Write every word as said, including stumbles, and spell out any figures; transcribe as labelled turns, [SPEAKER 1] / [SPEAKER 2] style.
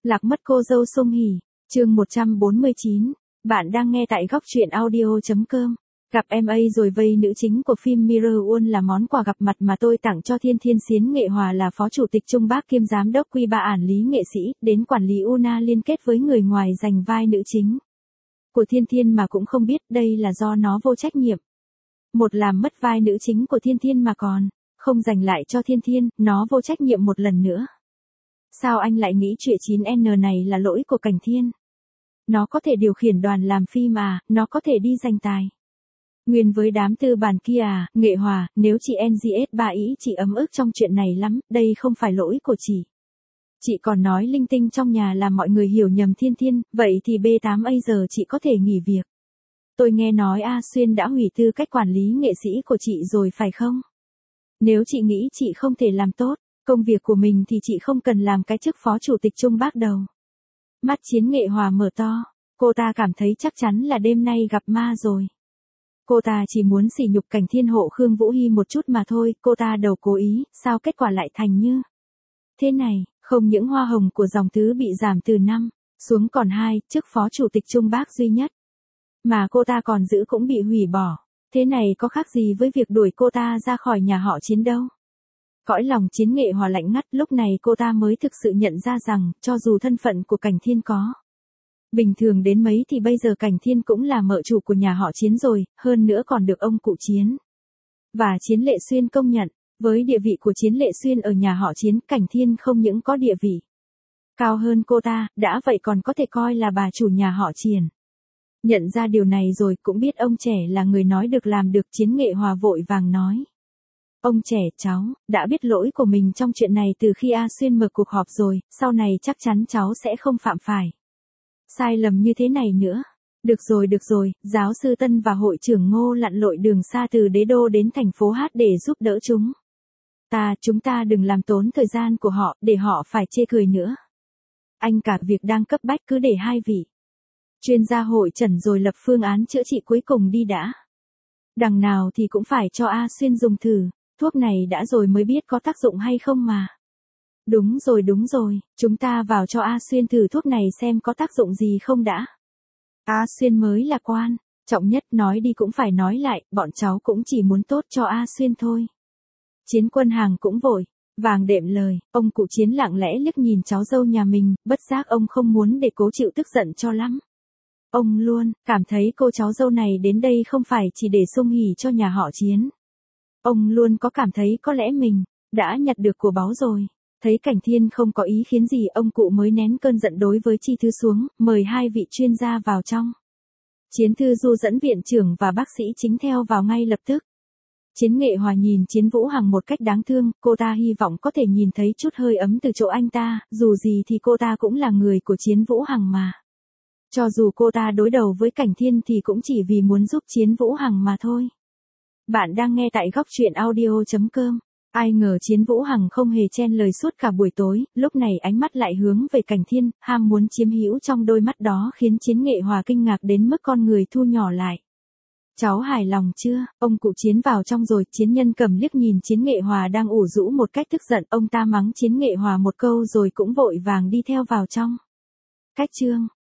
[SPEAKER 1] Lạc mất cô dâu Song Hỷ, chương một trăm bốn mươi chín. Bạn đang nghe tại góc truyện audio chấm com. Gặp em ấy rồi vây nữ chính của phim Mirror World là món quà gặp mặt mà tôi tặng cho Thiên Thiên. Xiến Nghệ Hòa là phó chủ tịch Trung Bác kiêm giám đốc Quy ba ản lý nghệ sĩ, đến quản lý Una liên kết với người ngoài giành vai nữ chính của Thiên Thiên mà cũng không biết đây là do nó vô trách nhiệm. Một làm mất vai nữ chính của Thiên Thiên mà còn không dành lại cho Thiên Thiên, nó vô trách nhiệm một lần nữa. Sao anh lại nghĩ chuyện chín N này là lỗi của Cảnh Thiên? Nó có thể điều khiển đoàn làm phim à, nó có thể đi giành tài nguyên với đám tư bản kia à. Nghệ Hòa, nếu chị en giê ét ba ý chị ấm ức trong chuyện này lắm, đây không phải lỗi của chị. Chị còn nói linh tinh trong nhà làm mọi người hiểu nhầm Thiên Thiên, vậy thì B tám A giờ chị có thể nghỉ việc. Tôi nghe nói A Xuyên đã hủy tư cách quản lý nghệ sĩ của chị rồi phải không? Nếu chị nghĩ chị không thể làm tốt công việc của mình thì chị không cần làm cái chức phó chủ tịch Trung Bác đâu. Mắt Chiến Nghệ Hòa mở to, cô ta cảm thấy chắc chắn là đêm nay gặp ma rồi. Cô ta chỉ muốn sỉ nhục Cảnh Thiên hộ Khương Vũ Hy một chút mà thôi, cô ta đầu cố ý, sao kết quả lại thành như thế này. Không những hoa hồng của dòng Tứ bị giảm từ năm xuống còn hai, chức phó chủ tịch Trung Bác duy nhất mà cô ta còn giữ cũng bị hủy bỏ. Thế này có khác gì với việc đuổi cô ta ra khỏi nhà họ Chiến đâu. Cõi lòng Chiến Nghệ Hòa lạnh ngắt, lúc này cô ta mới thực sự nhận ra rằng, cho dù thân phận của Cảnh Thiên có bình thường đến mấy thì bây giờ Cảnh Thiên cũng là mợ chủ của nhà họ Chiến rồi, hơn nữa còn được ông cụ Chiến và Chiến Lệ Xuyên công nhận. Với địa vị của Chiến Lệ Xuyên ở nhà họ Chiến, Cảnh Thiên không những có địa vị cao hơn cô ta, đã vậy còn có thể coi là bà chủ nhà họ Chiến. Nhận ra điều này rồi, cũng biết ông trẻ là người nói được làm được, Chiến Nghệ Hòa vội vàng nói. Ông trẻ, cháu đã biết lỗi của mình trong chuyện này từ khi A Xuyên mở cuộc họp rồi, sau này chắc chắn cháu sẽ không phạm phải sai lầm như thế này nữa. Được rồi được rồi, giáo sư Tân và hội trưởng Ngô lặn lội đường xa từ đế đô đến thành phố Hát để giúp đỡ chúng ta, chúng ta đừng làm tốn thời gian của họ, để họ phải chê cười nữa. Anh cả việc đang cấp bách cứ để hai vị chuyên gia hội trần rồi lập phương án chữa trị cuối cùng đi đã. Đằng nào thì cũng phải cho A Xuyên dùng thử, thuốc này đã rồi mới biết có tác dụng hay không mà. Đúng rồi đúng rồi, chúng ta vào cho A Xuyên thử thuốc này xem có tác dụng gì không đã. A Xuyên mới là quan trọng nhất, nói đi cũng phải nói lại, bọn cháu cũng chỉ muốn tốt cho A Xuyên thôi. Chiến Quân Hàng cũng vội vàng đệm lời, ông cụ Chiến lặng lẽ liếc nhìn cháu dâu nhà mình, bất giác ông không muốn để cố chịu tức giận cho lắm. Ông luôn cảm thấy cô cháu dâu này đến đây không phải chỉ để sung hỉ cho nhà họ Chiến. Ông luôn có cảm thấy có lẽ mình đã nhặt được của báu rồi. Thấy Cảnh Thiên không có ý khiến gì, ông cụ mới nén cơn giận đối với Chi Thư xuống, mời hai vị chuyên gia vào trong. Chiến Thư Du dẫn viện trưởng và bác sĩ chính theo vào ngay lập tức. Chiến Nghệ Hòa nhìn Chiến Vũ Hằng một cách đáng thương, cô ta hy vọng có thể nhìn thấy chút hơi ấm từ chỗ anh ta, dù gì thì cô ta cũng là người của Chiến Vũ Hằng mà. Cho dù cô ta đối đầu với Cảnh Thiên thì cũng chỉ vì muốn giúp Chiến Vũ Hằng mà thôi. Bạn đang nghe tại góc truyện audio chấm com. Ai ngờ Chiến Vũ Hằng không hề chen lời suốt cả buổi tối, lúc này ánh mắt lại hướng về Cảnh Thiên, ham muốn chiếm hữu trong đôi mắt đó khiến Chiến Nghệ Hòa kinh ngạc đến mức con người thu nhỏ lại. Cháu hài lòng chưa? Ông cụ Chiến vào trong rồi, Chiến Nhân Cầm liếc nhìn Chiến Nghệ Hòa đang ủ rũ một cách tức giận, ông ta mắng Chiến Nghệ Hòa một câu rồi cũng vội vàng đi theo vào trong. Cách chương